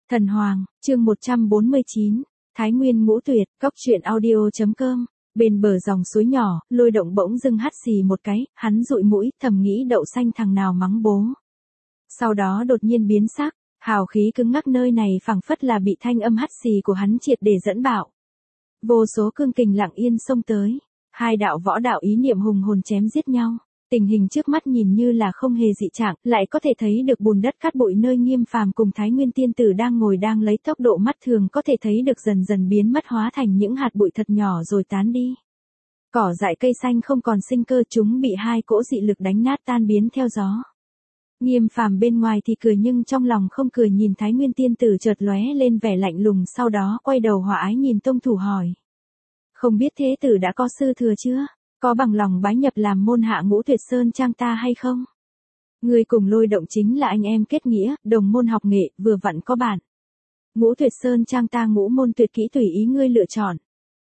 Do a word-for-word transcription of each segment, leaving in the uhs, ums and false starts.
Thần Hoàng, chương một trăm bốn mươi chín, Thái Nguyên Ngũ Tuyệt, Cóc truyện audio chấm com. Bên bờ dòng suối nhỏ, Lôi Động bỗng dưng hắt xì một cái, hắn dụi mũi, thầm nghĩ đậu xanh thằng nào mắng bố. Sau đó đột nhiên biến sắc, hào khí cứng ngắc nơi này phảng phất là bị thanh âm hắt xì của hắn triệt để dẫn bạo. Vô số cương kình lặng yên xông tới, hai đạo võ đạo ý niệm hùng hồn chém giết nhau. Tình hình trước mắt nhìn như là không hề dị trạng, lại có thể thấy được bùn đất cát bụi nơi Nghiêm Phàm cùng Thái Nguyên tiên tử đang ngồi đang lấy tốc độ mắt thường có thể thấy được dần dần biến mất hóa thành những hạt bụi thật nhỏ rồi tán đi. Cỏ dại cây xanh không còn sinh cơ, chúng bị hai cỗ dị lực đánh nát tan biến theo gió. Nghiêm Phàm bên ngoài thì cười nhưng trong lòng không cười, nhìn Thái Nguyên tiên tử chợt lóe lên vẻ lạnh lùng, sau đó quay đầu hòa ái nhìn tông thủ hỏi: "Không biết thế tử đã có sư thừa chưa? Có bằng lòng bái nhập làm môn hạ Ngũ Tuyệt Sơn Trang ta hay không? Ngươi cùng Lôi Động chính là anh em kết nghĩa, đồng môn học nghệ, vừa vặn có bạn. Ngũ Tuyệt Sơn Trang ta ngũ môn tuyệt kỹ tùy ý ngươi lựa chọn.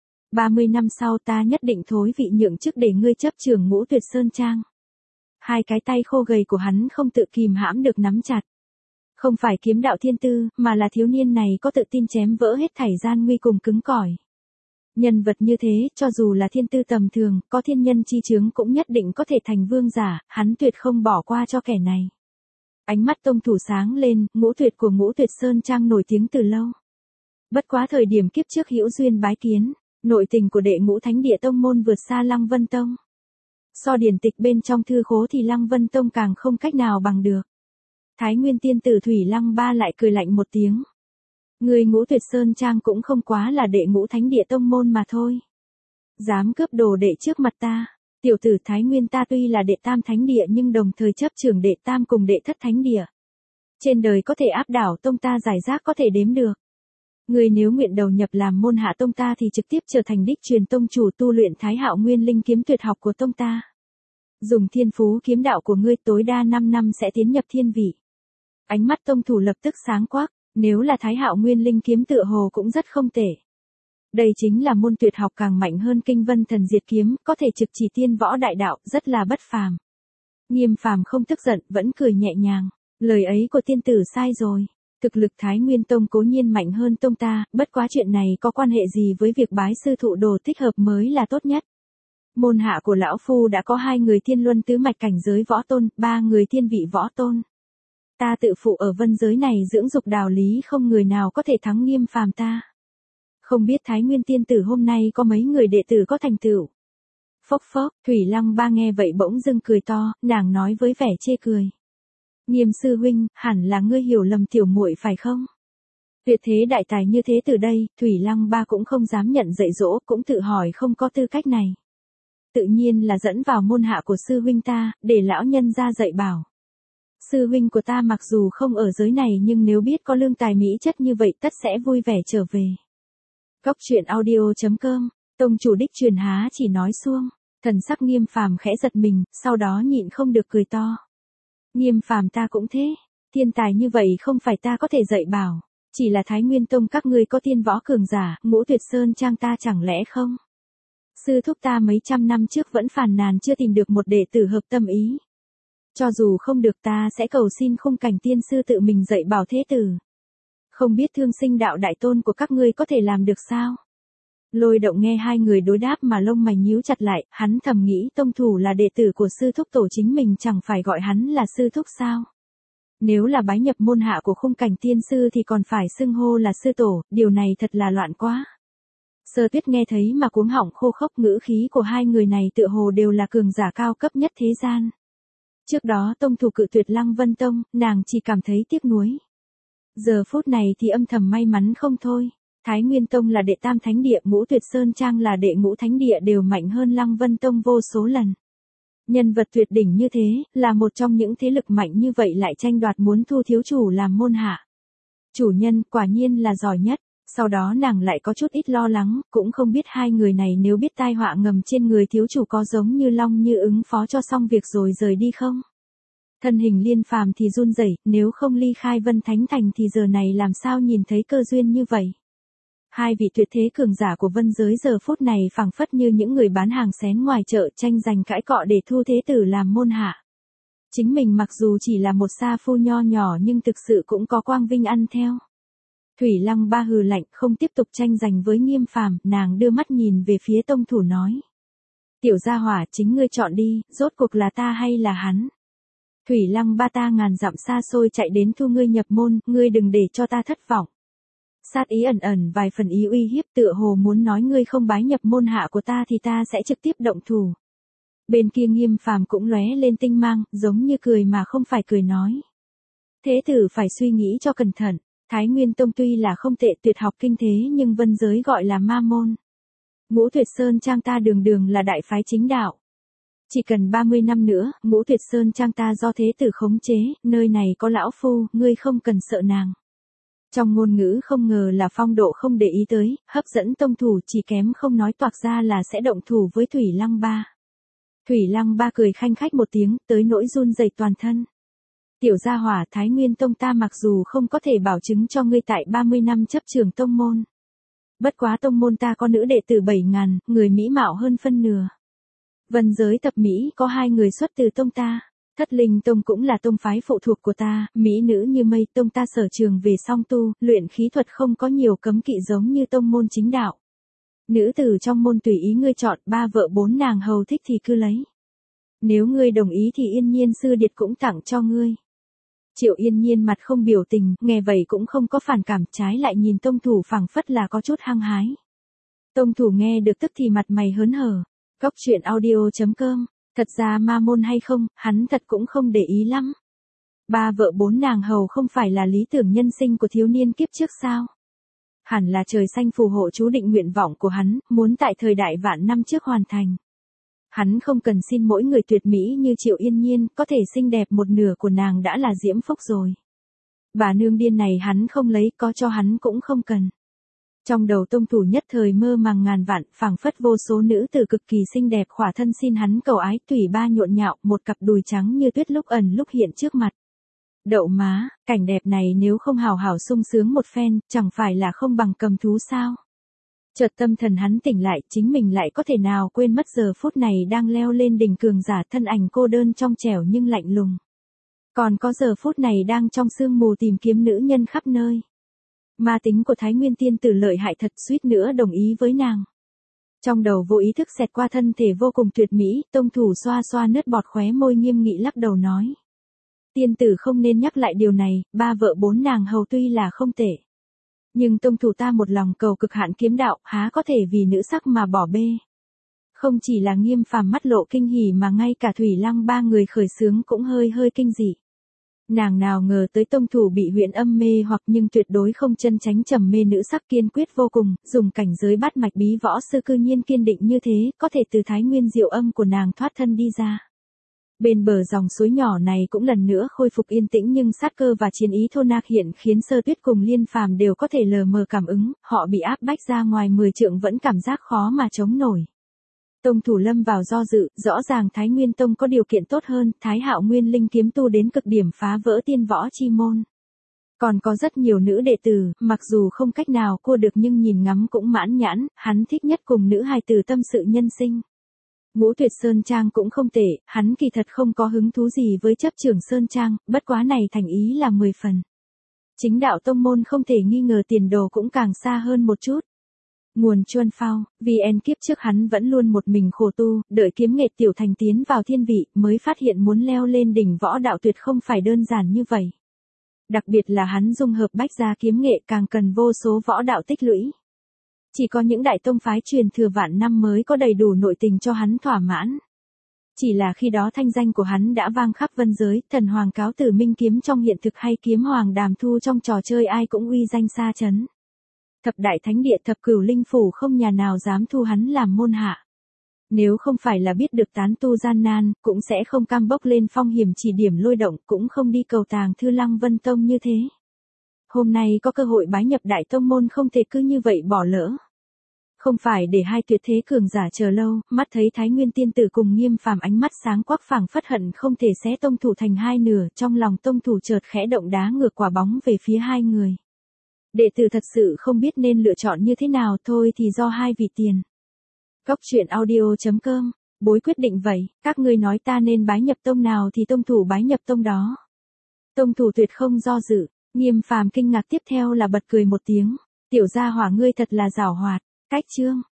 ba mươi năm sau ta nhất định thối vị nhượng chức để ngươi chấp trưởng Ngũ Tuyệt Sơn Trang." Hai cái tay khô gầy của hắn không tự kìm hãm được nắm chặt. Không phải kiếm đạo thiên tư, mà là thiếu niên này có tự tin chém vỡ hết thảy gian nguy cùng cứng cỏi. Nhân vật như thế, cho dù là thiên tư tầm thường, có thiên nhân chi chướng cũng nhất định có thể thành vương giả, hắn tuyệt không bỏ qua cho kẻ này. Ánh mắt tông thủ sáng lên, Ngũ Tuyệt của Ngũ Tuyệt Sơn Trang nổi tiếng từ lâu. Bất quá thời điểm kiếp trước hữu duyên bái kiến, nội tình của đệ Ngũ Thánh Địa tông môn vượt xa Lăng Vân Tông. So điển tịch bên trong thư khố thì Lăng Vân Tông càng không cách nào bằng được. Thái Nguyên tiên tử Thủy Lăng Ba lại cười lạnh một tiếng. Người Ngũ Tuyệt Sơn Trang cũng không quá là đệ Ngũ Thánh Địa tông môn mà thôi. Dám cướp đồ đệ trước mặt ta. Tiểu tử Thái Nguyên ta tuy là đệ Tam Thánh Địa nhưng đồng thời chấp trưởng đệ Tam cùng đệ Thất Thánh Địa. Trên đời có thể áp đảo tông ta giải rác có thể đếm được. Người nếu nguyện đầu nhập làm môn hạ tông ta thì trực tiếp trở thành đích truyền tông chủ, tu luyện Thái Hạo Nguyên Linh kiếm tuyệt học của tông ta. Dùng thiên phú kiếm đạo của ngươi tối đa năm năm sẽ tiến nhập thiên vị. Ánh mắt tông thủ lập tức sáng quắc. Nếu là Thái Hạo Nguyên Linh kiếm tựa hồ cũng rất không tệ. Đây chính là môn tuyệt học càng mạnh hơn Kinh Vân Thần Diệt kiếm, có thể trực chỉ tiên võ đại đạo, rất là bất phàm. Nghiêm Phàm không tức giận, vẫn cười nhẹ nhàng. Lời ấy của tiên tử sai rồi. Thực lực Thái Nguyên Tông cố nhiên mạnh hơn tông ta, bất quá chuyện này có quan hệ gì với việc bái sư thụ đồ thích hợp mới là tốt nhất. Môn hạ của lão phu đã có hai người thiên luân tứ mạch cảnh giới võ tôn, ba người thiên vị võ tôn. Ta tự phụ ở vân giới này dưỡng dục đạo lý, không người nào có thể thắng Nghiêm Phàm ta. Không biết Thái Nguyên tiên tử hôm nay có mấy người đệ tử có thành tựu. Phốc phốc, Thủy Lăng Ba nghe vậy bỗng dưng cười to, nàng nói với vẻ chê cười. Nghiêm sư huynh, hẳn là ngươi hiểu lầm tiểu muội phải không? Tuyệt thế đại tài như thế từ đây, Thủy Lăng Ba cũng không dám nhận dạy dỗ, cũng tự hỏi không có tư cách này. Tự nhiên là dẫn vào môn hạ của sư huynh ta, để lão nhân ra dạy bảo. Sư huynh của ta mặc dù không ở giới này nhưng nếu biết có lương tài mỹ chất như vậy tất sẽ vui vẻ trở về. Cóc truyện audio chấm com, tông chủ đích truyền há chỉ nói suông, thần sắc Nghiêm Phàm khẽ giật mình, sau đó nhịn không được cười to. Nghiêm Phàm ta cũng thế, thiên tài như vậy không phải ta có thể dạy bảo, chỉ là Thái Nguyên Tông các ngươi có tiên võ cường giả, Ngũ Tuyệt Sơn Trang ta chẳng lẽ không? Sư thúc ta mấy trăm năm trước vẫn phàn nàn chưa tìm được một đệ tử hợp tâm ý. Cho dù không được ta sẽ cầu xin khung cảnh tiên sư tự mình dạy bảo thế tử. Không biết thương sinh đạo đại tôn của các ngươi có thể làm được sao? Lôi Động nghe hai người đối đáp mà lông mày nhíu chặt lại, hắn thầm nghĩ tông thủ là đệ tử của sư thúc tổ chính mình chẳng phải gọi hắn là sư thúc sao? Nếu là bái nhập môn hạ của khung cảnh tiên sư thì còn phải xưng hô là sư tổ, điều này thật là loạn quá. Sơ Tuyết nghe thấy mà cuống họng khô khốc, ngữ khí của hai người này tựa hồ đều là cường giả cao cấp nhất thế gian. Trước đó tông thủ cự tuyệt Lăng Vân Tông, nàng chỉ cảm thấy tiếc nuối. Giờ phút này thì âm thầm may mắn không thôi. Thái Nguyên Tông là đệ Tam Thánh Địa, Ngũ Tuyệt Sơn Trang là đệ Ngũ Thánh Địa đều mạnh hơn Lăng Vân Tông vô số lần. Nhân vật tuyệt đỉnh như thế, là một trong những thế lực mạnh như vậy lại tranh đoạt muốn thu thiếu chủ làm môn hạ. Chủ nhân quả nhiên là giỏi nhất. Sau đó nàng lại có chút ít lo lắng, cũng không biết hai người này nếu biết tai họa ngầm trên người thiếu chủ có giống như Long Như ứng phó cho xong việc rồi rời đi không? Thân hình Liên Phàm thì run rẩy, nếu không ly khai Vân Thánh Thành thì giờ này làm sao nhìn thấy cơ duyên như vậy? Hai vị tuyệt thế cường giả của vân giới giờ phút này phảng phất như những người bán hàng xén ngoài chợ tranh giành cãi cọ để thu thế tử làm môn hạ. Chính mình mặc dù chỉ là một sa phu nho nhỏ nhưng thực sự cũng có quang vinh ăn theo. Thủy Lăng Ba hừ lạnh, không tiếp tục tranh giành với Nghiêm Phàm, nàng đưa mắt nhìn về phía tông thủ nói. Tiểu gia hỏa, chính ngươi chọn đi, rốt cuộc là ta hay là hắn? Thủy Lăng Ba ta ngàn dặm xa xôi chạy đến thu ngươi nhập môn, ngươi đừng để cho ta thất vọng. Sát ý ẩn ẩn vài phần ý uy hiếp, tựa hồ muốn nói ngươi không bái nhập môn hạ của ta thì ta sẽ trực tiếp động thủ. Bên kia Nghiêm Phàm cũng lóe lên tinh mang, giống như cười mà không phải cười nói. Thế tử phải suy nghĩ cho cẩn thận, Thái Nguyên Tông tuy là không tệ tuyệt học kinh thế nhưng vân giới gọi là ma môn. Ngũ Tuyệt Sơn Trang ta đường đường là đại phái chính đạo. Chỉ cần ba mươi năm nữa, Ngũ Tuyệt Sơn Trang ta do thế tử khống chế, nơi này có lão phu, ngươi không cần sợ nàng. Trong ngôn ngữ không ngờ là phong độ không để ý tới, hấp dẫn tông thủ chỉ kém không nói toạc ra là sẽ động thủ với Thủy Lăng Ba. Thủy Lăng Ba cười khanh khách một tiếng, tới nỗi run rẩy toàn thân. Tiểu gia hỏa, Thái Nguyên Tông ta mặc dù không có thể bảo chứng cho ngươi tại ba mươi năm chấp trường tông môn. Bất quá tông môn ta có nữ đệ tử bảy ngàn, người mỹ mạo hơn phân nửa. Vân giới tập Mỹ có hai người xuất từ tông ta. Thất Linh Tông cũng là tông phái phụ thuộc của ta, mỹ nữ như mây, tông ta sở trường về song tu, luyện khí thuật không có nhiều cấm kỵ giống như tông môn chính đạo. Nữ tử trong môn tùy ý ngươi chọn, ba vợ bốn nàng hầu thích thì cứ lấy. Nếu ngươi đồng ý thì Yên Nhiên sư điệt cũng tặng cho ngươi. Triệu Yên Nhiên mặt không biểu tình, nghe vậy cũng không có phản cảm, trái lại nhìn tông thủ phảng phất là có chút hăng hái. Tông thủ nghe được tức thì mặt mày hớn hở. Góc truyện audio chấm com, thật ra ma môn hay không, hắn thật cũng không để ý lắm. Ba vợ bốn nàng hầu không phải là lý tưởng nhân sinh của thiếu niên kiếp trước sao? Hẳn là trời xanh phù hộ chú định nguyện vọng của hắn, muốn tại thời đại vạn năm trước hoàn thành. Hắn không cần xin mỗi người tuyệt mỹ như Triệu Yên Nhiên, có thể xinh đẹp một nửa của nàng đã là diễm phúc rồi. Bà nương điên này hắn không lấy, có cho hắn cũng không cần. Trong đầu tông thủ nhất thời mơ màng ngàn vạn, phảng phất vô số nữ tử cực kỳ xinh đẹp khỏa thân xin hắn cầu ái, tủy ba nhộn nhạo, một cặp đùi trắng như tuyết lúc ẩn lúc hiện trước mặt. Đậu má, cảnh đẹp này nếu không hào hảo sung sướng một phen, chẳng phải là không bằng cầm thú sao? Chợt tâm thần hắn tỉnh lại, chính mình lại có thể nào quên mất giờ phút này đang leo lên đỉnh cường giả, thân ảnh cô đơn trong trẻo nhưng lạnh lùng. Còn có giờ phút này đang trong sương mù tìm kiếm nữ nhân khắp nơi. Ma tính của Thái Nguyên tiên tử lợi hại thật, suýt nữa đồng ý với nàng. Trong đầu vô ý thức xẹt qua thân thể vô cùng tuyệt mỹ, tông thủ xoa xoa nước bọt khóe môi nghiêm nghị lắc đầu nói. Tiên tử không nên nhắc lại điều này, ba vợ bốn nàng hầu tuy là không tệ. Nhưng tông thủ ta một lòng cầu cực hạn kiếm đạo, há có thể vì nữ sắc mà bỏ bê. Không chỉ là Nghiêm Phàm mắt lộ kinh hỉ mà ngay cả Thủy Lăng ba người khởi xướng cũng hơi hơi kinh dị. Nàng nào ngờ tới tông thủ bị huyễn âm mê hoặc nhưng tuyệt đối không chân tránh trầm mê nữ sắc, kiên quyết vô cùng, dùng cảnh giới bát mạch bí võ sư cư nhiên kiên định như thế, có thể từ Thái Nguyên diệu âm của nàng thoát thân đi ra. Bên bờ dòng suối nhỏ này cũng lần nữa khôi phục yên tĩnh, nhưng sát cơ và chiến ý thô nạc hiện khiến Sơ Tuyết cùng Liên Phàm đều có thể lờ mờ cảm ứng, họ bị áp bách ra ngoài mười trượng vẫn cảm giác khó mà chống nổi. Tông thủ lâm vào do dự, rõ ràng Thái Nguyên Tông có điều kiện tốt hơn, Thái Hạo Nguyên Linh kiếm tu đến cực điểm phá vỡ tiên võ chi môn. Còn có rất nhiều nữ đệ tử, mặc dù không cách nào cua được nhưng nhìn ngắm cũng mãn nhãn, hắn thích nhất cùng nữ hài tử tâm sự nhân sinh. Ngũ Tuyệt Sơn Trang cũng không tệ, hắn kỳ thật không có hứng thú gì với chấp trưởng Sơn Trang, bất quá này thành ý là mười phần. Chính đạo tông môn không thể nghi ngờ tiền đồ cũng càng xa hơn một chút. Nguồn Chuân Phao, vì en kiếp trước hắn vẫn luôn một mình khổ tu, đợi kiếm nghệ tiểu thành tiến vào thiên vị, mới phát hiện muốn leo lên đỉnh võ đạo tuyệt không phải đơn giản như vậy. Đặc biệt là hắn dung hợp bách gia kiếm nghệ càng cần vô số võ đạo tích lũy. Chỉ có những đại tông phái truyền thừa vạn năm mới có đầy đủ nội tình cho hắn thỏa mãn. Chỉ là khi đó thanh danh của hắn đã vang khắp vân giới, thần hoàng cáo tử minh kiếm trong hiện thực hay kiếm hoàng đàm thu trong trò chơi ai cũng uy danh xa chấn. Thập đại thánh địa thập cửu linh phủ không nhà nào dám thu hắn làm môn hạ. Nếu không phải là biết được tán tu gian nan, cũng sẽ không cam bốc lên phong hiểm chỉ điểm lôi động, cũng không đi cầu tàng thư Lăng Vân Tông như thế. Hôm nay có cơ hội bái nhập đại tông môn không thể cứ như vậy bỏ lỡ. Không phải để hai tuyệt thế cường giả chờ lâu, mắt thấy Thái Nguyên tiên tử cùng Nghiêm Phàm ánh mắt sáng quắc phảng phất hận không thể xé tông thủ thành hai nửa, trong lòng tông thủ chợt khẽ động đá ngược quả bóng về phía hai người. Đệ tử thật sự không biết nên lựa chọn như thế nào, thôi thì do hai vị tiền. Góc truyện audio chấm com, bối quyết định vậy, các ngươi nói ta nên bái nhập tông nào thì tông thủ bái nhập tông đó. Tông thủ tuyệt không do dự, Nghiêm Phàm kinh ngạc tiếp theo là bật cười một tiếng. Tiểu gia hỏa ngươi thật là giảo hoạt. Cách chương.